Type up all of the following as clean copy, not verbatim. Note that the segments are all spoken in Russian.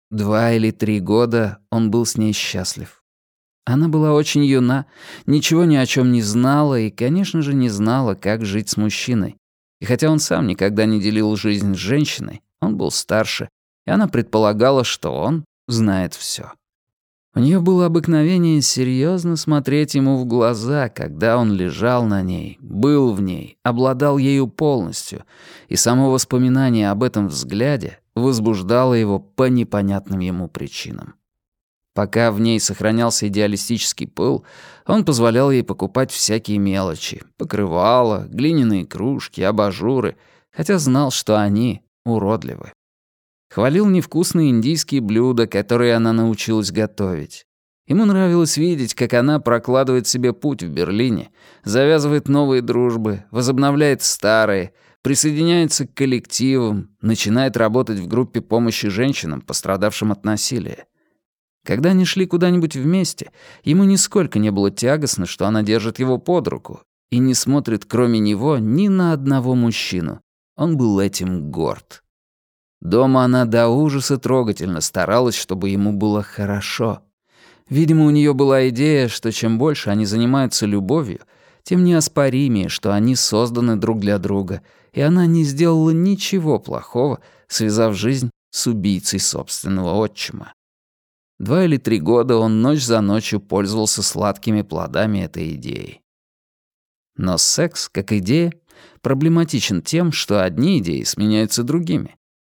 2 или 3 года он был с ней счастлив. Она была очень юна, ничего ни о чем не знала и, конечно же, не знала, как жить с мужчиной. И хотя он сам никогда не делил жизнь с женщиной, он был старше, и она предполагала, что он знает все. У нее было обыкновение серьезно смотреть ему в глаза, когда он лежал на ней, был в ней, обладал ею полностью, и само воспоминание об этом взгляде возбуждало его по непонятным ему причинам. Пока в ней сохранялся идеалистический пыл, он позволял ей покупать всякие мелочи — покрывала, глиняные кружки, абажуры, хотя знал, что они уродливы. Хвалил невкусные индийские блюда, которые она научилась готовить. Ему нравилось видеть, как она прокладывает себе путь в Берлине, завязывает новые дружбы, возобновляет старые, присоединяется к коллективам, начинает работать в группе помощи женщинам, пострадавшим от насилия. Когда они шли куда-нибудь вместе, ему нисколько не было тягостно, что она держит его под руку и не смотрит, кроме него, ни на одного мужчину. Он был этим горд. Дома она до ужаса трогательно старалась, чтобы ему было хорошо. Видимо, у нее была идея, что чем больше они занимаются любовью, тем неоспоримее, что они созданы друг для друга, и она не сделала ничего плохого, связав жизнь с убийцей собственного отчима. 2 или 3 года он ночь за ночью пользовался сладкими плодами этой идеи. Но секс, как идея, проблематичен тем, что одни идеи сменяются другими.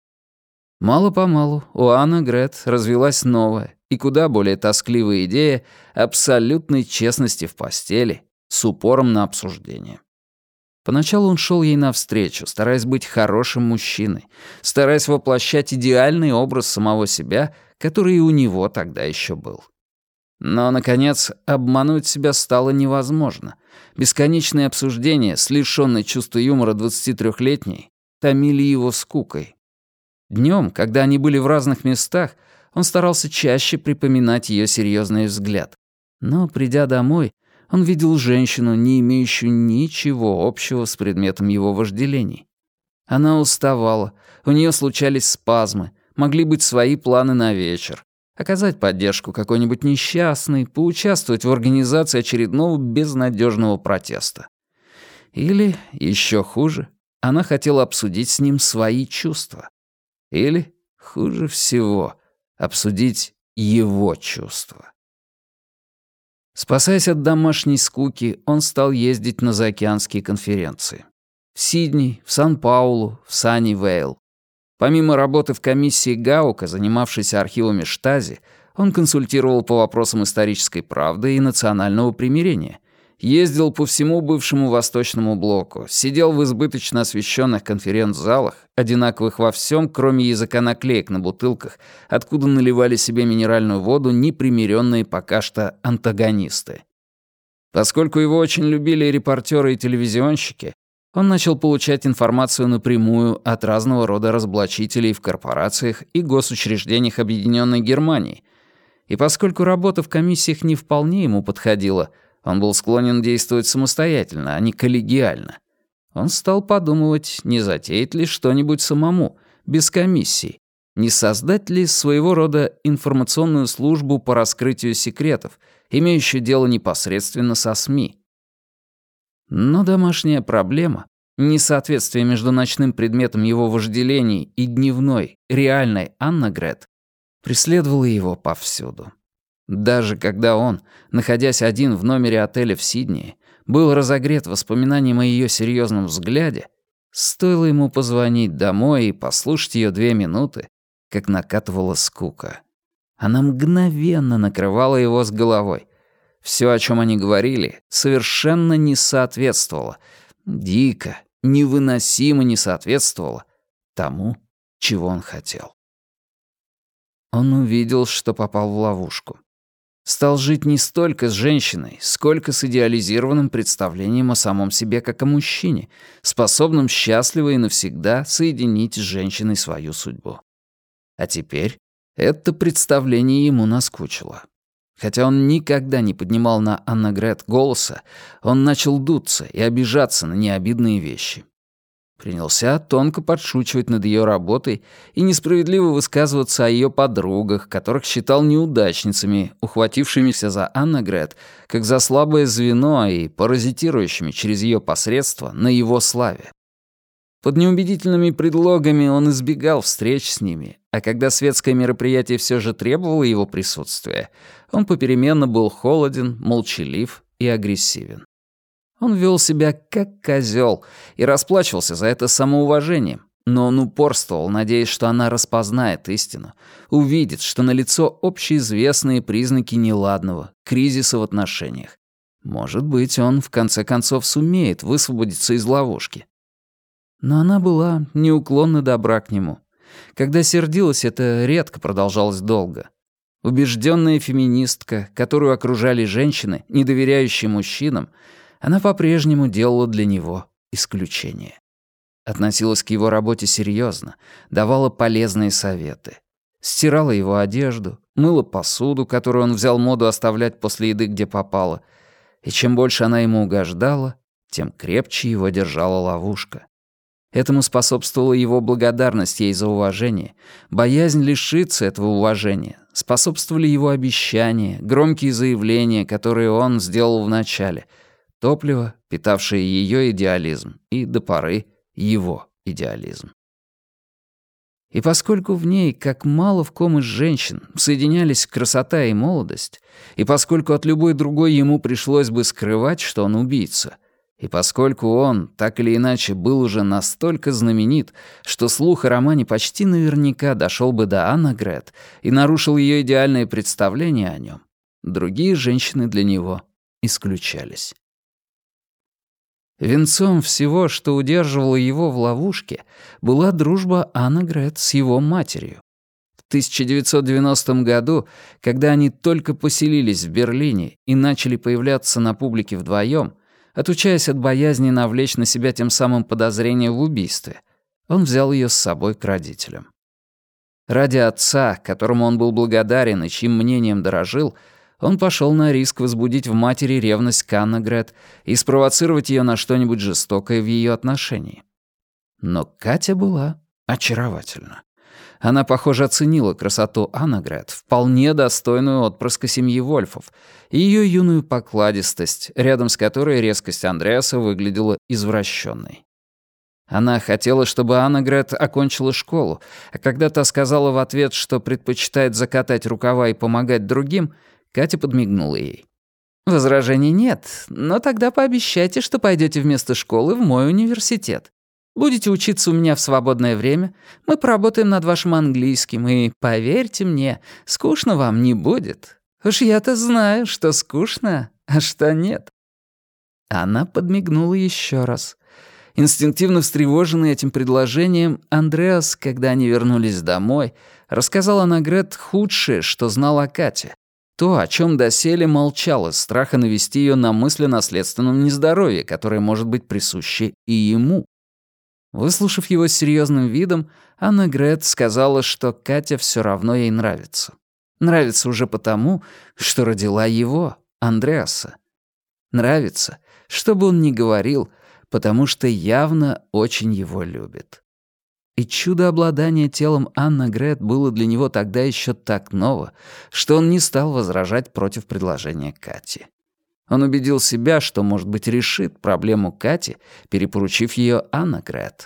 Мало-помалу у Анны Грет развилась новая и куда более тоскливая идея абсолютной честности в постели с упором на обсуждение. Поначалу он шел ей навстречу, стараясь быть хорошим мужчиной, стараясь воплощать идеальный образ самого себя, который и у него тогда еще был. Но, наконец, обмануть себя стало невозможно. Бесконечные обсуждения с лишённой чувства юмора 23-летней томили его скукой. Днем, когда они были в разных местах, он старался чаще припоминать ее серьезный взгляд. Но, придя домой, он видел женщину, не имеющую ничего общего с предметом его вожделений. Она уставала, у нее случались спазмы, могли быть свои планы на вечер. Оказать поддержку какой-нибудь несчастной, поучаствовать в организации очередного безнадежного протеста. Или, еще хуже, она хотела обсудить с ним свои чувства. Или, хуже всего, обсудить его чувства. Спасаясь от домашней скуки, он стал ездить на заокеанские конференции. В Сидней, в Сан-Паулу, в Саннивейл. Помимо работы в комиссии Гаука, занимавшейся архивами Штази, он консультировал по вопросам исторической правды и национального примирения, ездил по всему бывшему Восточному блоку, сидел в избыточно освещенных конференц-залах, одинаковых во всем, кроме языка наклеек на бутылках, откуда наливали себе минеральную воду непримиренные пока что антагонисты. Поскольку его очень любили репортеры и телевизионщики, он начал получать информацию напрямую от разного рода разоблачителей в корпорациях и госучреждениях Объединенной Германии. И поскольку работа в комиссиях не вполне ему подходила, он был склонен действовать самостоятельно, а не коллегиально. Он стал подумывать, не затеять ли что-нибудь самому, без комиссии, не создать ли своего рода информационную службу по раскрытию секретов, имеющую дело непосредственно со СМИ. Но домашняя проблема, несоответствие между ночным предметом его вожделений и дневной, реальной Анна Грет, преследовала его повсюду. Даже когда он, находясь один в номере отеля в Сиднее, был разогрет воспоминанием о ее серьезном взгляде, стоило ему позвонить домой и послушать ее 2 минуты, как накатывала скука. Она мгновенно накрывала его с головой. Все, о чем они говорили, совершенно не соответствовало, дико, невыносимо не соответствовало тому, чего он хотел. Он увидел, что попал в ловушку. Стал жить не столько с женщиной, сколько с идеализированным представлением о самом себе как о мужчине, способном счастливо и навсегда соединить с женщиной свою судьбу. А теперь это представление ему наскучило. Хотя он никогда не поднимал на Анна Грет голоса, он начал дуться и обижаться на необидные вещи. Принялся тонко подшучивать над ее работой и несправедливо высказываться о ее подругах, которых считал неудачницами, ухватившимися за Аннегрет, как за слабое звено и паразитирующими через ее посредство на его славе. Под неубедительными предлогами он избегал встреч с ними, а когда светское мероприятие все же требовало его присутствия, он попеременно был холоден, молчалив и агрессивен. Он вел себя как козел и расплачивался за это самоуважением, но он упорствовал, надеясь, что она распознает истину, увидит, что налицо общеизвестные признаки неладного, кризиса в отношениях. Может быть, он в конце концов сумеет высвободиться из ловушки. Но она была неуклонно добра к нему. Когда сердилась, это редко продолжалось долго. Убежденная феминистка, которую окружали женщины, не доверяющие мужчинам, она по-прежнему делала для него исключение. Относилась к его работе серьезно, давала полезные советы. Стирала его одежду, мыла посуду, которую он взял моду оставлять после еды, где попало. И чем больше она ему угождала, тем крепче его держала ловушка. Этому способствовала его благодарность ей за уважение, боязнь лишиться этого уважения, способствовали его обещания, громкие заявления, которые он сделал вначале, топливо, питавшее ее идеализм, и до поры его идеализм. И поскольку в ней, как мало в ком из женщин, соединялись красота и молодость, и поскольку от любой другой ему пришлось бы скрывать, что он убийца, и поскольку он, так или иначе, был уже настолько знаменит, что слух о романе почти наверняка дошел бы до Аннегрет и нарушил ее идеальное представление о нем, другие женщины для него исключались. Венцом всего, что удерживало его в ловушке, была дружба Аннегрет с его матерью. В 1990 году, когда они только поселились в Берлине и начали появляться на публике вдвоем, отучаясь от боязни навлечь на себя тем самым подозрение в убийстве, он взял ее с собой к родителям. Ради отца, которому он был благодарен и чьим мнением дорожил, он пошел на риск возбудить в матери ревность к Аннегрет и спровоцировать ее на что-нибудь жестокое в ее отношении. Но Катя была очаровательна. Она, похоже, оценила красоту Аннегрет, вполне достойную отпрыска семьи Вольфов, и ее юную покладистость, рядом с которой резкость Андреаса выглядела извращенной. Она хотела, чтобы Аннегрет окончила школу, а когда та сказала в ответ, что предпочитает закатать рукава и помогать другим, Катя подмигнула ей. «Возражений нет, но тогда пообещайте, что пойдете вместо школы в мой университет. Будете учиться у меня в свободное время, мы поработаем над вашим английским, и, поверьте мне, скучно вам не будет. Уж я-то знаю, что скучно, а что нет». Она подмигнула еще раз. Инстинктивно встревоженный этим предложением, Андреас, когда они вернулись домой, рассказал Аннегрет худшее, что знал о Кате. То, о чем доселе молчал из страха навести ее на мысль о наследственном нездоровье, которое может быть присуще и ему. Выслушав его с серьезным видом, Аннегрет сказала, что Катя все равно ей нравится. Нравится уже потому, что родила его, Андреаса. Нравится, что бы он ни говорил, потому что явно очень его любит. И чудо обладания телом Аннегрет было для него тогда еще так ново, что он не стал возражать против предложения Кати. Он убедил себя, что, может быть, решит проблему Кати, перепоручив ее Аннегрет.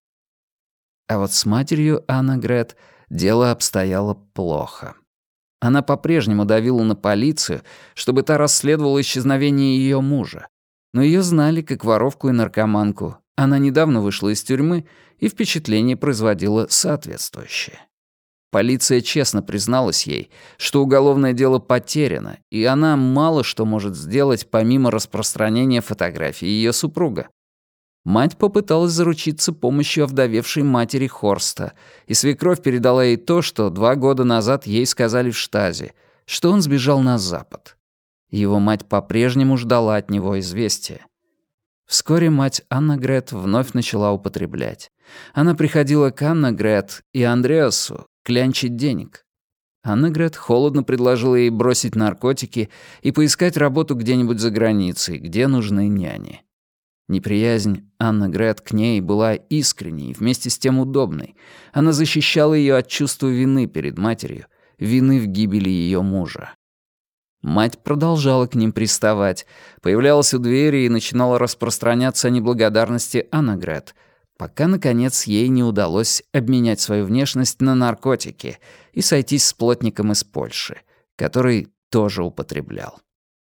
А вот с матерью Аннегрет дело обстояло плохо. Она по-прежнему давила на полицию, чтобы та расследовала исчезновение ее мужа. Но ее знали как воровку и наркоманку. Она недавно вышла из тюрьмы, и впечатление производило соответствующее. Полиция честно призналась ей, что уголовное дело потеряно, и она мало что может сделать помимо распространения фотографий ее супруга. Мать попыталась заручиться помощью овдовевшей матери Хорста, и свекровь передала ей то, что 2 года назад ей сказали в штазе, что он сбежал на Запад. Его мать по-прежнему ждала от него известия. Вскоре мать Аннегрет вновь начала употреблять. Она приходила к Аннегрет и Андреасу клянчить денег. Аннегрет холодно предложила ей бросить наркотики и поискать работу где-нибудь за границей, где нужны няни. Неприязнь Анны Грет к ней была искренней и вместе с тем удобной. Она защищала ее от чувства вины перед матерью, вины в гибели ее мужа. Мать продолжала к ним приставать, появлялась у двери и начинала распространяться о неблагодарности Анны Грет, пока, наконец, ей не удалось обменять свою внешность на наркотики и сойтись с плотником из Польши, который тоже употреблял.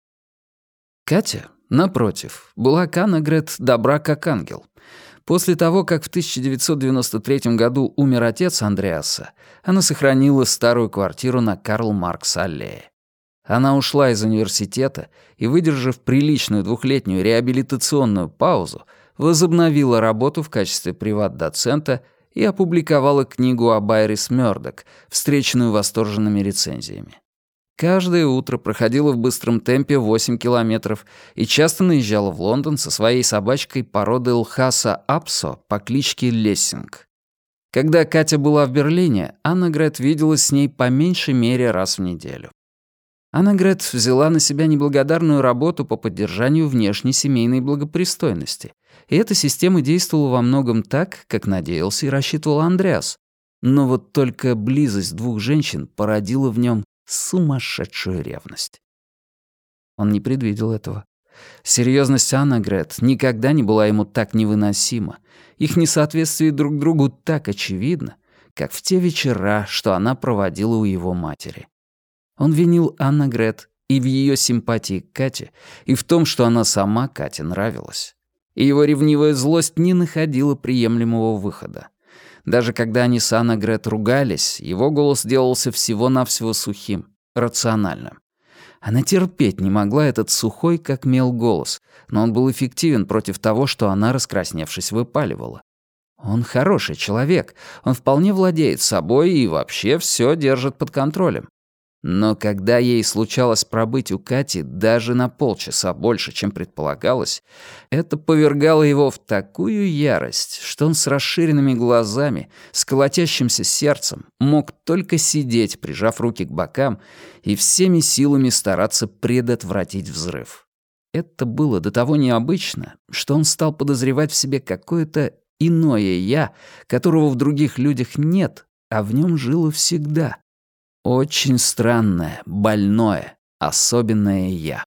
Катя, напротив, была к Анне Грет добра как ангел. После того, как в 1993 году умер отец Андреаса, она сохранила старую квартиру на Карл-Маркс-аллее. Она ушла из университета и, выдержав приличную 2-летнюю реабилитационную паузу, возобновила работу в качестве приват-доцента и опубликовала книгу об Айрис Мёрдок, встреченную восторженными рецензиями. Каждое утро проходила в быстром темпе 8 километров и часто наезжала в Лондон со своей собачкой породы Лхаса Апсо по кличке Лессинг. Когда Катя была в Берлине, Анна Грет виделась с ней по меньшей мере раз в неделю. Анна Грет взяла на себя неблагодарную работу по поддержанию внешней семейной благопристойности, и эта система действовала во многом так, как надеялся и рассчитывал Андреас. Но вот только близость двух женщин породила в нем сумасшедшую ревность. Он не предвидел этого. Серьезность Анны Грет никогда не была ему так невыносима, их несоответствие друг другу так очевидно, как в те вечера, что она проводила у его матери. Он винил Анну Грет и в ее симпатии к Кате, и в том, что она сама Кате нравилась. И его ревнивая злость не находила приемлемого выхода. Даже когда они с Анной Грет ругались, его голос делался всего-навсего сухим, рациональным. Она терпеть не могла этот сухой, как мел, голос, но он был эффективен против того, что она, раскрасневшись, выпаливала. Он хороший человек, он вполне владеет собой и вообще все держит под контролем. Но когда ей случалось пробыть у Кати даже на полчаса больше, чем предполагалось, это повергало его в такую ярость, что он с расширенными глазами, с колотящимся сердцем мог только сидеть, прижав руки к бокам, и всеми силами стараться предотвратить взрыв. Это было до того необычно, что он стал подозревать в себе какое-то иное «я», которого в других людях нет, а в нем жило всегда. Очень странное, больное, особенное «я».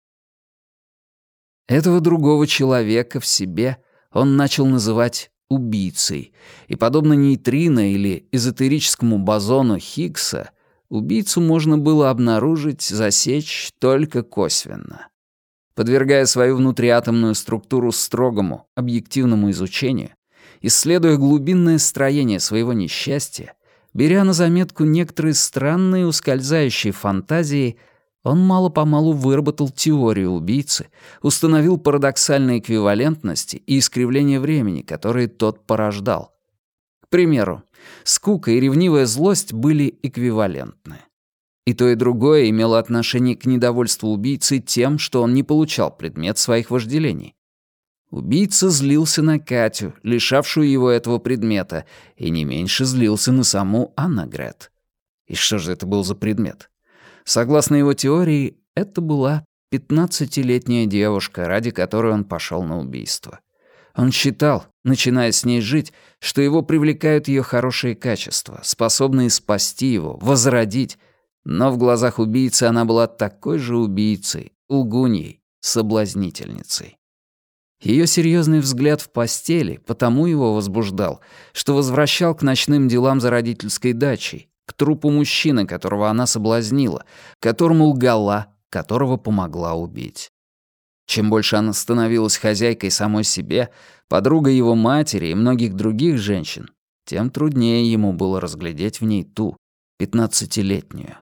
Этого другого человека в себе он начал называть убийцей, и, подобно нейтрино или эзотерическому бозону Хиггса, убийцу можно было обнаружить, засечь только косвенно. Подвергая свою внутриатомную структуру строгому, объективному изучению, исследуя глубинное строение своего несчастья, беря на заметку некоторые странные ускользающие фантазии, он мало-помалу выработал теорию убийцы, установил парадоксальные эквивалентности и искривления времени, которые тот порождал. К примеру, скука и ревнивая злость были эквивалентны. И то, и другое имело отношение к недовольству убийцы тем, что он не получал предмет своих вожделений. Убийца злился на Катю, лишавшую его этого предмета, и не меньше злился на саму Анну Грет. И что же это был за предмет? Согласно его теории, это была 15-летняя девушка, ради которой он пошел на убийство. Он считал, начиная с ней жить, что его привлекают ее хорошие качества, способные спасти его, возродить, но в глазах убийцы она была такой же убийцей, лгуньей, соблазнительницей. Ее серьезный взгляд в постели потому его возбуждал, что возвращал к ночным делам за родительской дачей, к трупу мужчины, которого она соблазнила, которому лгала, которого помогла убить. Чем больше она становилась хозяйкой самой себе, подругой его матери и многих других женщин, тем труднее ему было разглядеть в ней ту, 15-летнюю.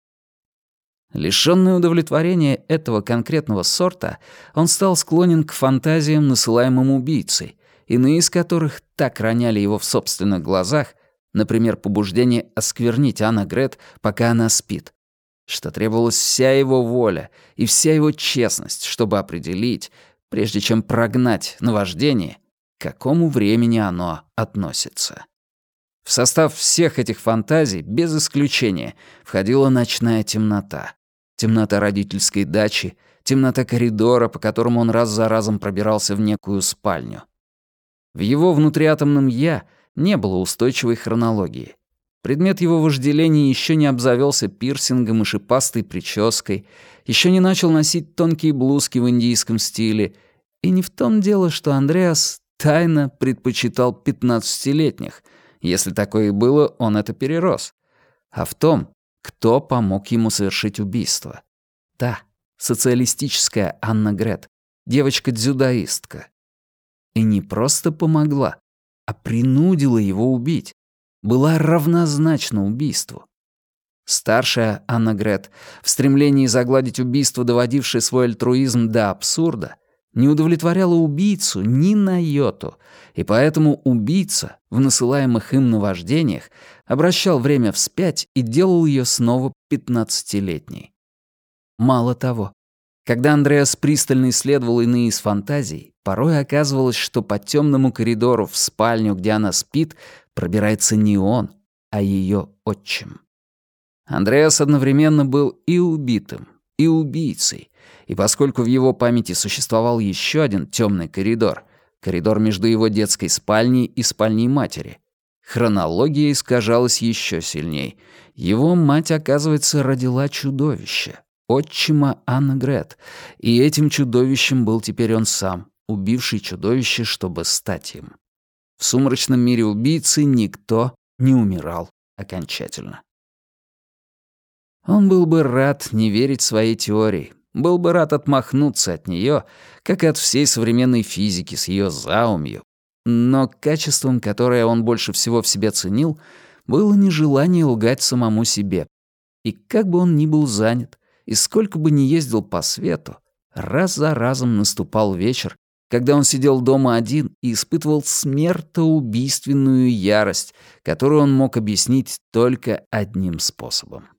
Лишённый удовлетворения этого конкретного сорта, он стал склонен к фантазиям, насылаемым убийцей, иные из которых так роняли его в собственных глазах, например, побуждение осквернить Анну Грет, пока она спит, что требовалась вся его воля и вся его честность, чтобы определить, прежде чем прогнать наваждение, к какому времени оно относится. В состав всех этих фантазий, без исключения, входила ночная темнота. Темнота родительской дачи, темнота коридора, по которому он раз за разом пробирался в некую спальню. В его внутриатомном «я» не было устойчивой хронологии. Предмет его вожделения еще не обзавелся пирсингом и шипастой прической, еще не начал носить тонкие блузки в индийском стиле. И не в том дело, что Андреас тайно предпочитал 15-летних. Если такое и было, он это перерос. А в том, кто помог ему совершить убийство. Та, социалистическая Анна Грет, девочка-дзюдоистка. И не просто помогла, а принудила его убить. Была равнозначна убийству. Старшая Анна Грет, в стремлении загладить убийство, доводившее свой альтруизм до абсурда, не удовлетворяла убийцу ни на йоту, и поэтому убийца в насылаемых им наваждениях обращал время вспять и делал ее снова 15-летней. Мало того, когда Андреас пристально исследовал иные из фантазий, порой оказывалось, что по темному коридору в спальню, где она спит, пробирается не он, а ее отчим. Андреас одновременно был и убитым, и убийцей, и поскольку в его памяти существовал еще один темный коридор, коридор между его детской спальней и спальней матери, хронология искажалась еще сильней. Его мать, оказывается, родила чудовище, отчима Анны Грет, и этим чудовищем был теперь он сам, убивший чудовище, чтобы стать им. В сумрачном мире убийцы никто не умирал окончательно. Он был бы рад не верить своей теории, был бы рад отмахнуться от нее, как и от всей современной физики с ее заумью. Но качеством, которое он больше всего в себе ценил, было нежелание лгать самому себе. И как бы он ни был занят, и сколько бы ни ездил по свету, раз за разом наступал вечер, когда он сидел дома один и испытывал смертоубийственную ярость, которую он мог объяснить только одним способом.